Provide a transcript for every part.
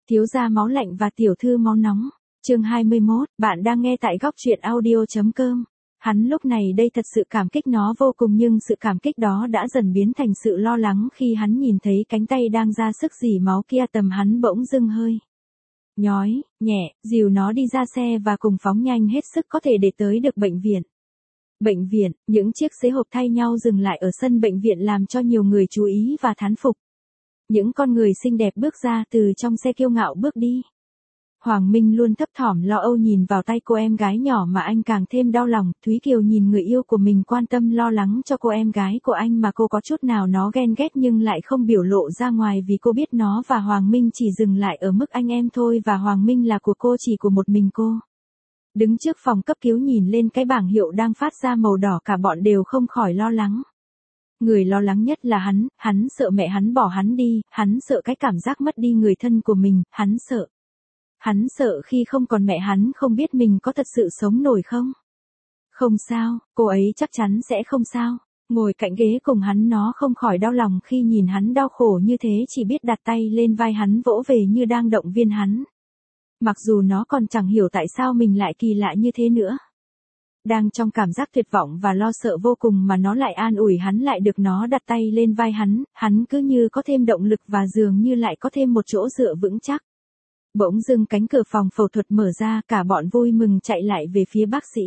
Thiếu gia máu lạnh và tiểu thư máu nóng. Chương 21, bạn đang nghe tại góc truyện audio.com. Hắn lúc này đây thật sự cảm kích nó vô cùng, nhưng sự cảm kích đó đã dần biến thành sự lo lắng khi hắn nhìn thấy cánh tay đang ra sức rỉ máu kia. Tầm hắn bỗng dưng hơi nhói nhẹ, dìu nó đi ra xe và cùng phóng nhanh hết sức có thể để tới được bệnh viện. Bệnh viện, những chiếc xế hộp thay nhau dừng lại ở sân bệnh viện làm cho nhiều người chú ý và thán phục. Những con người xinh đẹp bước ra từ trong xe kiêu ngạo bước đi. Hoàng Minh luôn thấp thỏm lo âu nhìn vào tay cô em gái nhỏ mà anh càng thêm đau lòng. Thúy Kiều nhìn người yêu của mình quan tâm lo lắng cho cô em gái của anh mà cô có chút nào nó ghen ghét nhưng lại không biểu lộ ra ngoài, vì cô biết nó và Hoàng Minh chỉ dừng lại ở mức anh em thôi và Hoàng Minh là của cô, chỉ của một mình cô. Đứng trước phòng cấp cứu nhìn lên cái bảng hiệu đang phát ra màu đỏ, cả bọn đều không khỏi lo lắng. Người lo lắng nhất là hắn sợ mẹ hắn bỏ hắn đi, hắn sợ cái cảm giác mất đi người thân của mình, hắn sợ khi không còn mẹ hắn không biết mình có thật sự sống nổi không. Không sao, cô ấy chắc chắn sẽ không sao. Ngồi cạnh ghế cùng hắn nó không khỏi đau lòng khi nhìn hắn đau khổ như thế, chỉ biết đặt tay lên vai hắn vỗ về như đang động viên hắn. Mặc dù nó còn chẳng hiểu tại sao mình lại kỳ lạ như thế nữa. Đang trong cảm giác tuyệt vọng và lo sợ vô cùng mà nó lại an ủi hắn, lại được nó đặt tay lên vai hắn cứ như có thêm động lực và dường như lại có thêm một chỗ dựa vững chắc. Bỗng dưng cánh cửa phòng phẫu thuật mở ra, cả bọn vui mừng chạy lại về phía bác sĩ.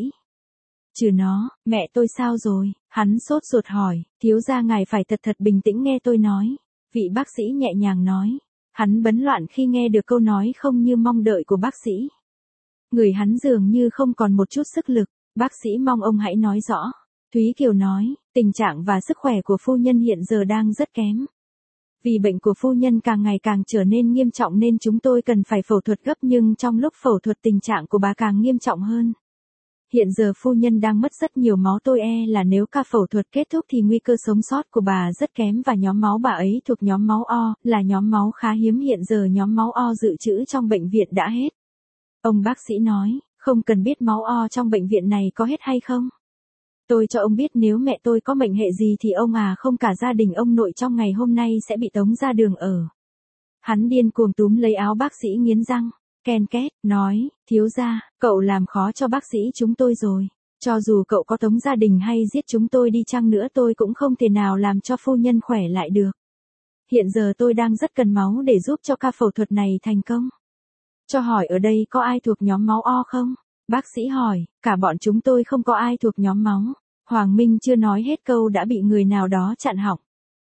Trừ nó, mẹ tôi sao rồi? Hắn sốt ruột hỏi. Thiếu gia ngài phải thật bình tĩnh nghe tôi nói. Vị bác sĩ nhẹ nhàng nói. Hắn bấn loạn khi nghe được câu nói không như mong đợi của bác sĩ. Người hắn dường như không còn một chút sức lực. Bác sĩ mong ông hãy nói rõ. Thúy Kiều nói, tình trạng và sức khỏe của phu nhân hiện giờ đang rất kém. Vì bệnh của phu nhân càng ngày càng trở nên nghiêm trọng nên chúng tôi cần phải phẫu thuật gấp, nhưng trong lúc phẫu thuật tình trạng của bà càng nghiêm trọng hơn. Hiện giờ phu nhân đang mất rất nhiều máu, tôi e là nếu ca phẫu thuật kết thúc thì nguy cơ sống sót của bà rất kém, và nhóm máu bà ấy thuộc nhóm máu O, là nhóm máu khá hiếm, hiện giờ nhóm máu O dự trữ trong bệnh viện đã hết. Ông bác sĩ nói, không cần biết máu O trong bệnh viện này có hết hay không. Tôi cho ông biết nếu mẹ tôi có mệnh hệ gì thì ông không cả gia đình ông nội trong ngày hôm nay sẽ bị tống ra đường ở. Hắn điên cuồng túm lấy áo bác sĩ nghiến răng, ken két, nói, thiếu gia, cậu làm khó cho bác sĩ chúng tôi rồi. Cho dù cậu có tống gia đình hay giết chúng tôi đi chăng nữa tôi cũng không thể nào làm cho phu nhân khỏe lại được. Hiện giờ tôi đang rất cần máu để giúp cho ca phẫu thuật này thành công. Cho hỏi ở đây có ai thuộc nhóm máu O không? Bác sĩ hỏi, cả bọn chúng tôi không có ai thuộc nhóm máu. Hoàng Minh chưa nói hết câu đã bị người nào đó chặn họng.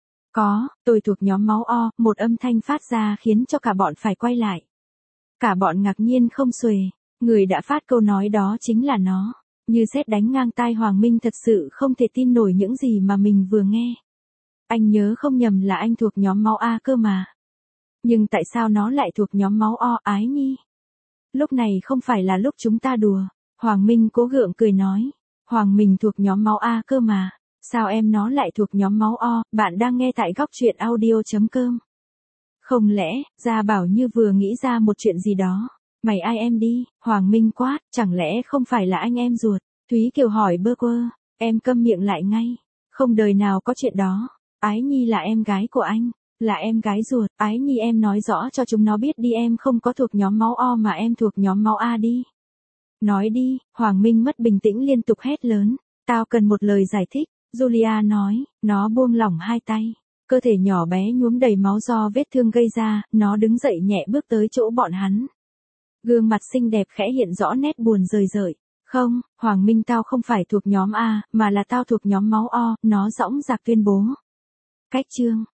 Có, tôi thuộc nhóm máu O, một âm thanh phát ra khiến cho cả bọn phải quay lại. Cả bọn ngạc nhiên không xuể, người đã phát câu nói đó chính là nó. Như sét đánh ngang tai, Hoàng Minh thật sự không thể tin nổi những gì mà mình vừa nghe. Anh nhớ không nhầm là anh thuộc nhóm máu A cơ mà. Nhưng tại sao nó lại thuộc nhóm máu O? Ái Nhi, lúc này không phải là lúc chúng ta đùa. Hoàng Minh cố gượng cười nói. Hoàng Minh thuộc nhóm máu A cơ mà. Sao em nó lại thuộc nhóm máu O? Bạn đang nghe tại góc truyện audio.com. Không lẽ, Gia Bảo như vừa nghĩ ra một chuyện gì đó. Mày ai em đi? Hoàng Minh quát, chẳng lẽ không phải là anh em ruột? Thúy Kiều hỏi bơ quơ. Em câm miệng lại ngay. Không đời nào có chuyện đó. Ái Nhi là em gái của anh. Là em gái ruột. Ái Nhi em nói rõ cho chúng nó biết đi, em không có thuộc nhóm máu O mà em thuộc nhóm máu A đi. Nói đi. Hoàng Minh mất bình tĩnh liên tục hét lớn. Tao cần một lời giải thích. Julia nói. Nó buông lỏng hai tay. Cơ thể nhỏ bé nhuốm đầy máu do vết thương gây ra. Nó đứng dậy nhẹ bước tới chỗ bọn hắn. Gương mặt xinh đẹp khẽ hiện rõ nét buồn rời rời. Không, Hoàng Minh, tao không phải thuộc nhóm A, mà là tao thuộc nhóm máu O. Nó dõng dạc tuyên bố. Cách chương